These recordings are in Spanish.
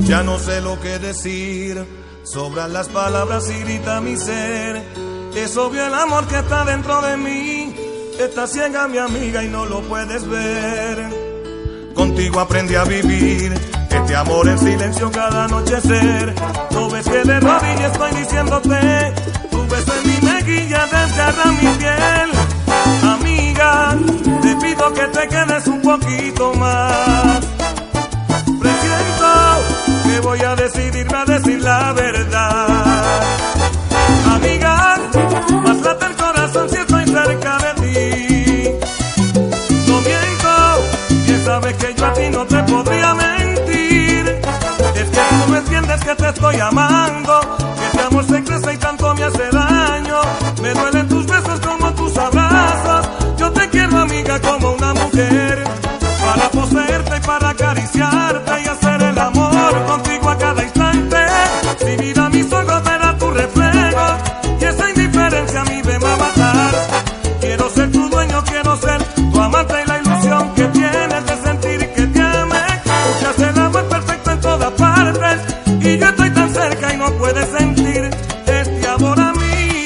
Ya no sé lo que decir, sobran las palabras y grita mi ser. Es obvio el amor que está dentro de mí, está ciega mi amiga y no lo puedes ver. Contigo aprendí a vivir este amor en silencio cada anochecer. No ves que de rodillas estoy diciéndote, tu beso en mi mejilla desgarra mi piel. Amiga, te pido que te quedes un poquito más. Presiento que voy a decidirme a decir la verdad. Amiga, más late el corazón si estoy cerca de ti. No miento, bien sabes que yo a ti no te podría mentir. Es que tú no entiendes que te estoy amando, que este amor se crece y tanto me hace daño. Me duelen tus besos como tus abrazos. Yo te quiero, amiga, como una mujer, para poseerte y para acariciarte y hacer el amor contigo a cada instante. Si mira mis ojos verá tu reflejo y esa indiferencia a mí me va a matar. Quiero ser tu dueño, quiero ser tu amante y la ilusión que tienes de sentir que te ame. Escuchas el amor perfecto en todas partes y yo estoy tan cerca y no puedes sentir este amor, amiga.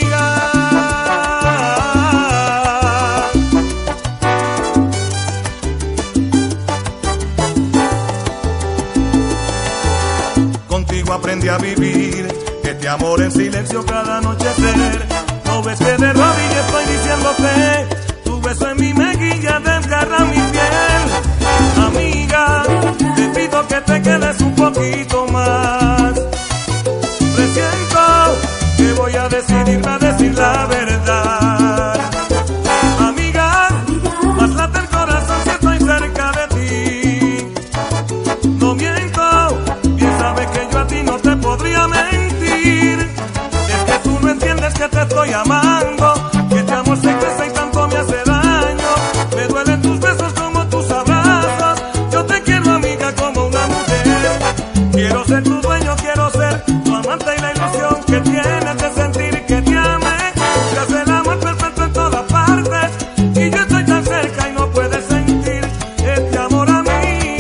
Contigo aprendí a vivir este amor en silencio cada anochecer. No ves que de rodillas estoy diciéndote, tu beso en mi mejilla desgarra mi piel. Amiga, te pido que te quedes un poquito más. Presiento que voy a decidirme a decir la verdad. Amiga, más late el corazón si estoy cerca de ti. No miento, bien sabes que yo a ti no te podría mentir. Es que tú no entiendes que te estoy amando, que este amor se crece y tanto me hace daño. Me duelen tus besos como tus abrazos. Yo te quiero, amiga, como una mujer. Quiero ser tu dueño, quiero ser tu amante y la ilusión que tienes de sentir que te ame. Buscas el amor perfecto en todas partes y yo estoy tan cerca y no puedes sentir este amor, amiga.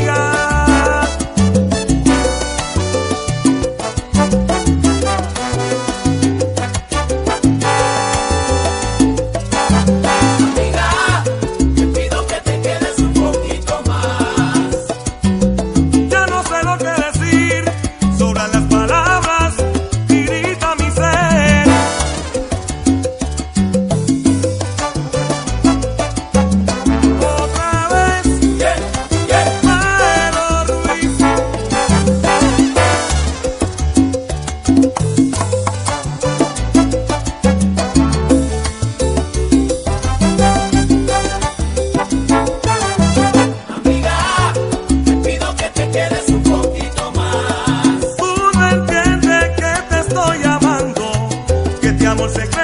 Ya no sé lo que decir, sobran las palabras y grita mi ser. Otra vez, Pedro Ruiz. Amiga, te pido que te quedes un poquito más. Tú no entiendes que te estoy amando, que este amor se